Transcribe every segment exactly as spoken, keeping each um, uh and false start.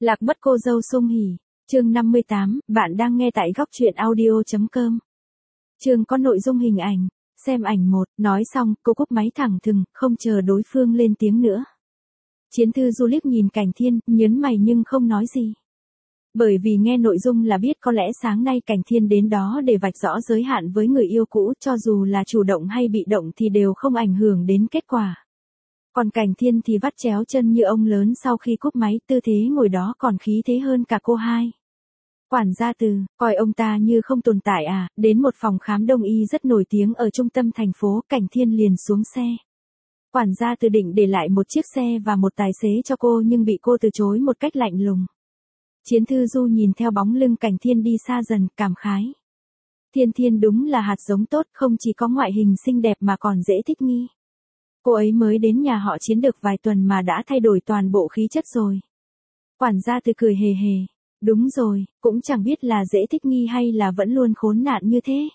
Lạc mất cô dâu Sung Hỉ, chương năm mươi tám, bạn đang nghe tại góc truyện audio chấm com. Chương có nội dung hình ảnh, xem ảnh một, nói xong, cô cúp máy thẳng thừng, không chờ đối phương lên tiếng nữa. Chiến thư Du liếc nhìn Cảnh Thiên, nhớn mày nhưng không nói gì. Bởi vì nghe nội dung là biết có lẽ sáng nay Cảnh Thiên đến đó để vạch rõ giới hạn với người yêu cũ, cho dù là chủ động hay bị động thì đều không ảnh hưởng đến kết quả. Còn Cảnh Thiên thì vắt chéo chân như ông lớn sau khi cúp máy, tư thế ngồi đó còn khí thế hơn cả cô hai. Quản gia Từ, coi ông ta như không tồn tại à, đến một phòng khám đông y rất nổi tiếng ở trung tâm thành phố, Cảnh Thiên liền xuống xe. Quản gia Từ định để lại một chiếc xe và một tài xế cho cô nhưng bị cô từ chối một cách lạnh lùng. Chiến thư Du nhìn theo bóng lưng Cảnh Thiên đi xa dần, cảm khái. Thiên Thiên đúng là hạt giống tốt, không chỉ có ngoại hình xinh đẹp mà còn dễ thích nghi. Cô ấy mới đến nhà họ Chiến được vài tuần mà đã thay đổi toàn bộ khí chất rồi. Quản gia Từ cười hề hề. Đúng rồi, cũng chẳng biết là dễ thích nghi hay là vẫn luôn khốn nạn như thế.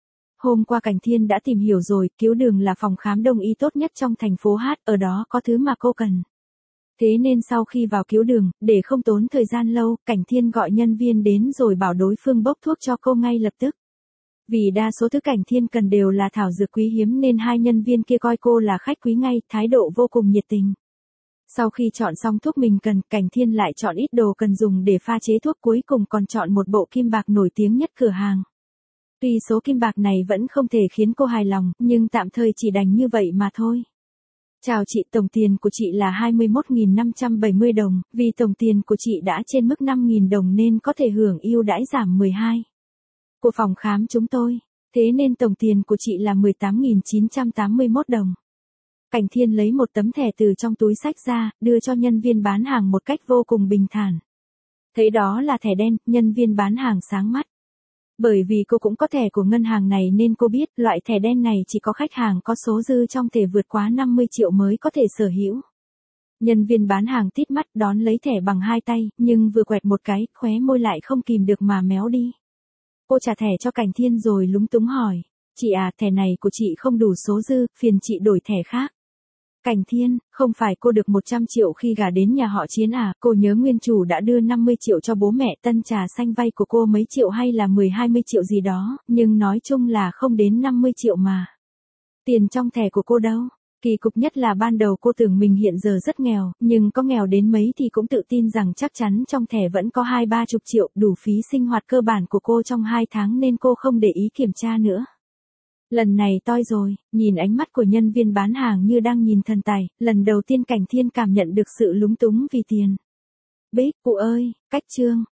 Hôm qua Cảnh Thiên đã tìm hiểu rồi, Cứu Đường là phòng khám đông y tốt nhất trong thành phố Hát, ở đó có thứ mà cô cần. Thế nên sau khi vào Cứu Đường, để không tốn thời gian lâu, Cảnh Thiên gọi nhân viên đến rồi bảo đối phương bốc thuốc cho cô ngay lập tức. Vì đa số thứ Cảnh Thiên cần đều là thảo dược quý hiếm nên hai nhân viên kia coi cô là khách quý ngay, thái độ vô cùng nhiệt tình. Sau khi chọn xong thuốc mình cần, Cảnh Thiên lại chọn ít đồ cần dùng để pha chế thuốc, cuối cùng còn chọn một bộ kim bạc nổi tiếng nhất cửa hàng. Tuy số kim bạc này vẫn không thể khiến cô hài lòng, nhưng tạm thời chỉ đành như vậy mà thôi. Chào chị, tổng tiền của chị là hai mươi mốt nghìn năm trăm bảy mươi đồng, vì tổng tiền của chị đã trên mức năm nghìn đồng nên có thể hưởng ưu đãi giảm mười hai của phòng khám chúng tôi, thế nên tổng tiền của chị là mười tám nghìn chín trăm tám mươi mốt đồng. Cảnh Thiên lấy một tấm thẻ từ trong túi xách ra, đưa cho nhân viên bán hàng một cách vô cùng bình thản. Thấy đó là thẻ đen, nhân viên bán hàng sáng mắt. Bởi vì cô cũng có thẻ của ngân hàng này nên cô biết loại thẻ đen này chỉ có khách hàng có số dư trong thẻ vượt quá năm mươi triệu mới có thể sở hữu. Nhân viên bán hàng tít mắt đón lấy thẻ bằng hai tay, nhưng vừa quẹt một cái, khóe môi lại không kìm được mà méo đi. Cô trả thẻ cho Cảnh Thiên rồi lúng túng hỏi, chị à, thẻ này của chị không đủ số dư, phiền chị đổi thẻ khác. Cảnh Thiên, không phải cô được một trăm triệu khi gả đến nhà họ Chiến à, cô nhớ nguyên chủ đã đưa năm mươi triệu cho bố mẹ, tân trà xanh vay của cô mấy triệu hay là mười hai mươi triệu gì đó, nhưng nói chung là không đến năm mươi triệu mà. Tiền trong thẻ của cô đâu? Kỳ cục nhất là ban đầu cô tưởng mình hiện giờ rất nghèo, nhưng có nghèo đến mấy thì cũng tự tin rằng chắc chắn trong thẻ vẫn có hai ba chục triệu, đủ phí sinh hoạt cơ bản của cô trong hai tháng nên cô không để ý kiểm tra nữa. Lần này toi rồi, nhìn ánh mắt của nhân viên bán hàng như đang nhìn thần tài, lần đầu tiên Cảnh Thiên cảm nhận được sự lúng túng vì tiền. Bích, cụ ơi, cách chương,